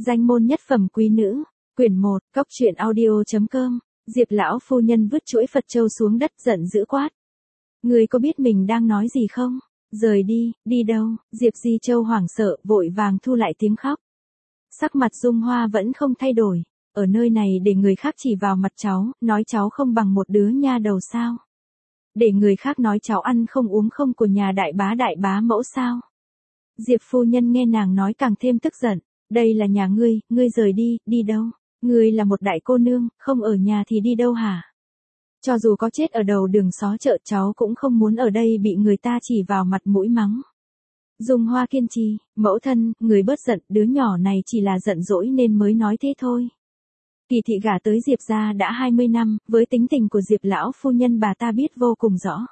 Danh môn nhất phẩm quý nữ, quyển 1, cóc truyện audio.com, Diệp lão phu nhân vứt chuỗi Phật châu xuống đất giận dữ quát. Người có biết mình đang nói gì không? Rời đi, đi đâu? Diệp Di Châu hoảng sợ, vội vàng thu lại tiếng khóc. Sắc mặt Dung Hoa vẫn không thay đổi, ở nơi này để người khác chỉ vào mặt cháu, nói cháu không bằng một đứa nha đầu sao? Để người khác nói cháu ăn không uống không của nhà đại bá mẫu sao? Diệp phu nhân nghe nàng nói càng thêm tức giận. Đây là nhà ngươi rời đi, đi đâu? Ngươi là một đại cô nương, không ở nhà thì đi đâu hả? Cho dù có chết ở đầu đường xó chợ cháu cũng không muốn ở đây bị người ta chỉ vào mặt mũi mắng. Dung Hoa kiên trì, mẫu thân, người bớt giận, đứa nhỏ này chỉ là giận dỗi nên mới nói thế thôi. Kỳ thị gả tới Diệp gia đã 20 năm, với tính tình của Diệp lão phu nhân bà ta biết vô cùng rõ.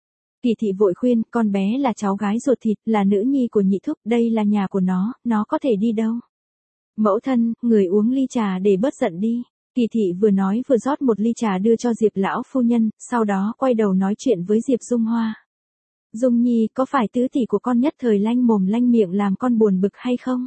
Kỳ thị vội khuyên, con bé là cháu gái ruột thịt, là nữ nhi của nhị thúc, đây là nhà của nó có thể đi đâu. Mẫu thân, người uống ly trà để bớt giận đi. Kỳ thị vừa nói vừa rót một ly trà đưa cho Diệp lão phu nhân, sau đó quay đầu nói chuyện với Diệp Dung Hoa. Dung Nhi, có phải tứ tỷ của con nhất thời lanh mồm lanh miệng làm con buồn bực hay không?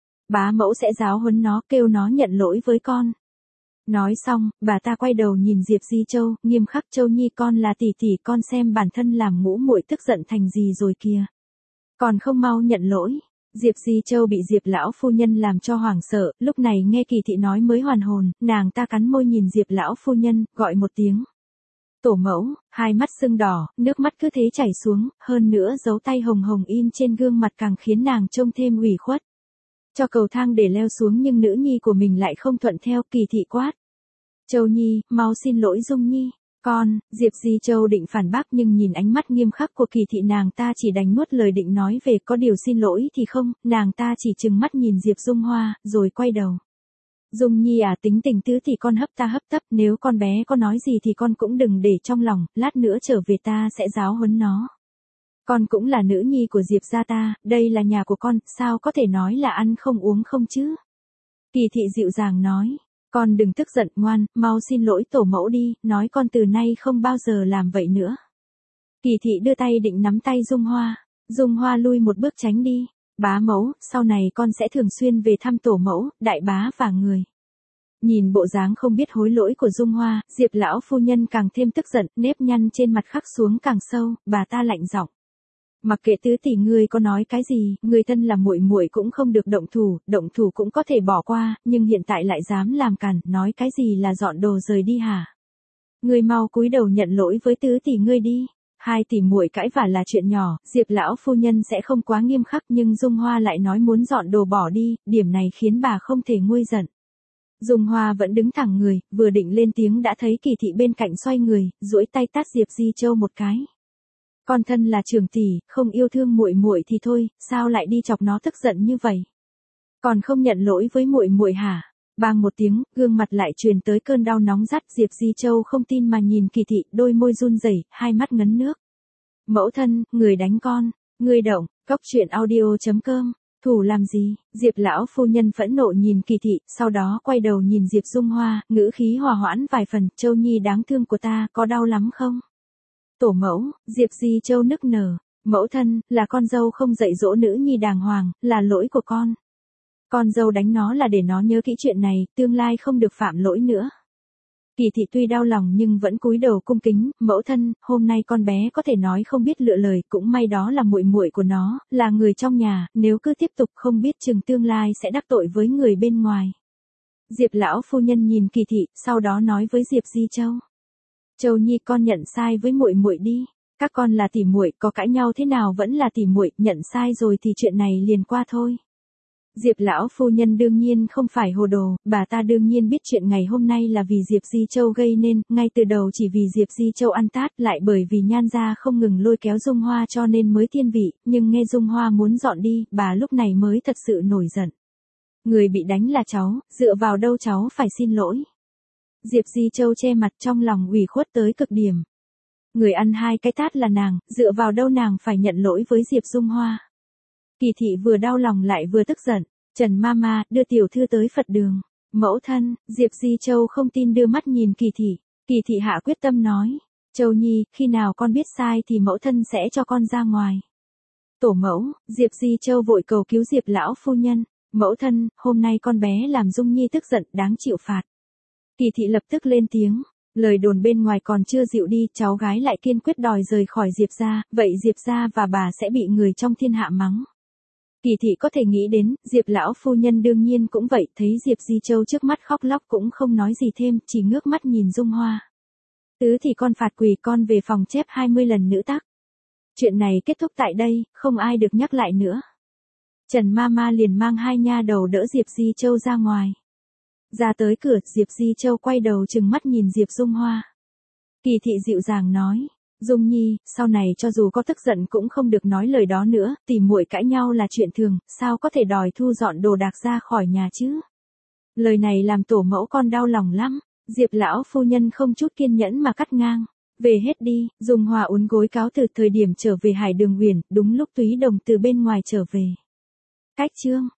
Bá mẫu sẽ giáo huấn nó, kêu nó nhận lỗi với con. Nói xong, bà ta quay đầu nhìn Diệp Di Châu, nghiêm khắc, Châu Nhi con là tỷ tỷ, con xem bản thân làm ngũ muội tức giận thành gì rồi kìa. Còn không mau nhận lỗi. Diệp Di Châu bị Diệp lão phu nhân làm cho hoảng sợ, lúc này nghe Kỳ thị nói mới hoàn hồn, nàng ta cắn môi nhìn Diệp lão phu nhân, gọi một tiếng. Tổ mẫu, hai mắt sưng đỏ, nước mắt cứ thế chảy xuống, hơn nữa dấu tay hồng hồng in trên gương mặt càng khiến nàng trông thêm ủy khuất. Cho cầu thang để leo xuống nhưng nữ nhi của mình lại không thuận theo, Kỳ thị quát. Châu Nhi, mau xin lỗi Dung Nhi. Con, Diệp Di Châu định phản bác nhưng nhìn ánh mắt nghiêm khắc của Kỳ thị nàng ta chỉ đành nuốt lời định nói về có điều xin lỗi thì không, nàng ta chỉ trừng mắt nhìn Diệp Dung Hoa, rồi quay đầu. Dung Nhi à, tính tình tứ thì con hấp ta hấp tấp, nếu con bé có nói gì thì con cũng đừng để trong lòng, lát nữa trở về ta sẽ giáo huấn nó. Con cũng là nữ nhi của Diệp gia ta, đây là nhà của con, sao có thể nói là ăn không uống không chứ? Kỳ thị dịu dàng nói. Con đừng tức giận, ngoan, mau xin lỗi tổ mẫu đi, nói con từ nay không bao giờ làm vậy nữa. Kỳ thị đưa tay định nắm tay Dung Hoa. Dung Hoa lui một bước tránh đi. Bá mẫu, sau này con sẽ thường xuyên về thăm tổ mẫu, đại bá và người. Nhìn bộ dáng không biết hối lỗi của Dung Hoa, Diệp lão phu nhân càng thêm tức giận, nếp nhăn trên mặt khắc xuống càng sâu, bà ta lạnh giọng. Mặc kệ tứ tỷ ngươi có nói cái gì, người thân là muội muội cũng không được động thủ cũng có thể bỏ qua, nhưng hiện tại lại dám làm cản, nói cái gì là dọn đồ rời đi hả? Ngươi mau cúi đầu nhận lỗi với tứ tỷ ngươi đi. Hai tỷ muội cãi vả là chuyện nhỏ, Diệp lão phu nhân sẽ không quá nghiêm khắc nhưng Dung Hoa lại nói muốn dọn đồ bỏ đi, điểm này khiến bà không thể nguôi giận. Dung Hoa vẫn đứng thẳng người, vừa định lên tiếng đã thấy Kỳ thị bên cạnh xoay người, duỗi tay tát Diệp Di Châu một cái. Con thân là trưởng tỷ, không yêu thương muội muội thì thôi, sao lại đi chọc nó tức giận như vậy? Còn không nhận lỗi với muội muội hả? Bang một tiếng, gương mặt lại truyền tới cơn đau nóng rát, Diệp Di Châu không tin mà nhìn Kỳ thị, đôi môi run rẩy, hai mắt ngấn nước. Mẫu thân, người đánh con, người động, cóc truyện audio.com, thủ làm gì? Diệp lão phu nhân phẫn nộ nhìn Kỳ thị, sau đó quay đầu nhìn Diệp Dung Hoa, ngữ khí hòa hoãn vài phần, Châu Nhi đáng thương của ta, có đau lắm không? Tổ mẫu, Diệp Di Châu nức nở, mẫu thân, là con dâu không dạy dỗ nữ nhi đàng hoàng, là lỗi của con. Con dâu đánh nó là để nó nhớ kỹ chuyện này, tương lai không được phạm lỗi nữa. Kỳ thị tuy đau lòng nhưng vẫn cúi đầu cung kính, mẫu thân, hôm nay con bé có thể nói không biết lựa lời, cũng may đó là muội muội của nó, là người trong nhà, nếu cứ tiếp tục không biết chừng tương lai sẽ đắc tội với người bên ngoài. Diệp lão phu nhân nhìn Kỳ thị, sau đó nói với Diệp Di Châu. Châu Nhi con nhận sai với muội muội đi, các con là tỉ muội, có cãi nhau thế nào vẫn là tỉ muội, nhận sai rồi thì chuyện này liền qua thôi. Diệp lão phu nhân đương nhiên không phải hồ đồ, bà ta đương nhiên biết chuyện ngày hôm nay là vì Diệp Di Châu gây nên, ngay từ đầu chỉ vì Diệp Di Châu ăn tát, lại bởi vì Nhan gia không ngừng lôi kéo Dung Hoa cho nên mới thiên vị, nhưng nghe Dung Hoa muốn dọn đi, bà lúc này mới thật sự nổi giận. Người bị đánh là cháu, dựa vào đâu cháu phải xin lỗi? Diệp Di Châu che mặt trong lòng ủy khuất tới cực điểm. Người ăn hai cái tát là nàng, dựa vào đâu nàng phải nhận lỗi với Diệp Dung Hoa? Kỳ thị vừa đau lòng lại vừa tức giận. Trần Mama, đưa tiểu thư tới Phật đường. Mẫu thân, Diệp Di Châu không tin đưa mắt nhìn Kỳ thị. Kỳ thị hạ quyết tâm nói. Châu Nhi, khi nào con biết sai thì mẫu thân sẽ cho con ra ngoài. Tổ mẫu, Diệp Di Châu vội cầu cứu Diệp lão phu nhân. Mẫu thân, hôm nay con bé làm Dung Nhi tức giận, đáng chịu phạt. Kỳ thị lập tức lên tiếng. Lời đồn bên ngoài còn chưa dịu đi, cháu gái lại kiên quyết đòi rời khỏi Diệp gia, vậy Diệp gia và bà sẽ bị người trong thiên hạ mắng. Kỳ thị có thể nghĩ đến, Diệp lão phu nhân đương nhiên cũng vậy, thấy Diệp Di Châu trước mắt khóc lóc cũng không nói gì thêm, chỉ ngước mắt nhìn Dung Hoa. Tứ thì con phạt quỳ, con về phòng chép 20 lần nữ tắc. Chuyện này kết thúc tại đây, không ai được nhắc lại nữa. Trần Mama liền mang hai nha đầu đỡ Diệp Di Châu ra ngoài. Ra tới cửa, Diệp Di Châu quay đầu trừng mắt nhìn Diệp Dung Hoa. Kỳ thị dịu dàng nói, Dung Nhi, sau này cho dù có tức giận cũng không được nói lời đó nữa, tỉ muội cãi nhau là chuyện thường, sao có thể đòi thu dọn đồ đạc ra khỏi nhà chứ? Lời này làm tổ mẫu con đau lòng lắm. Diệp lão phu nhân không chút kiên nhẫn mà cắt ngang. Về hết đi. Dung Hoa uốn gối cáo từ thời điểm trở về Hải Đường Huyền, đúng lúc Túy Đồng từ bên ngoài trở về. Cách chương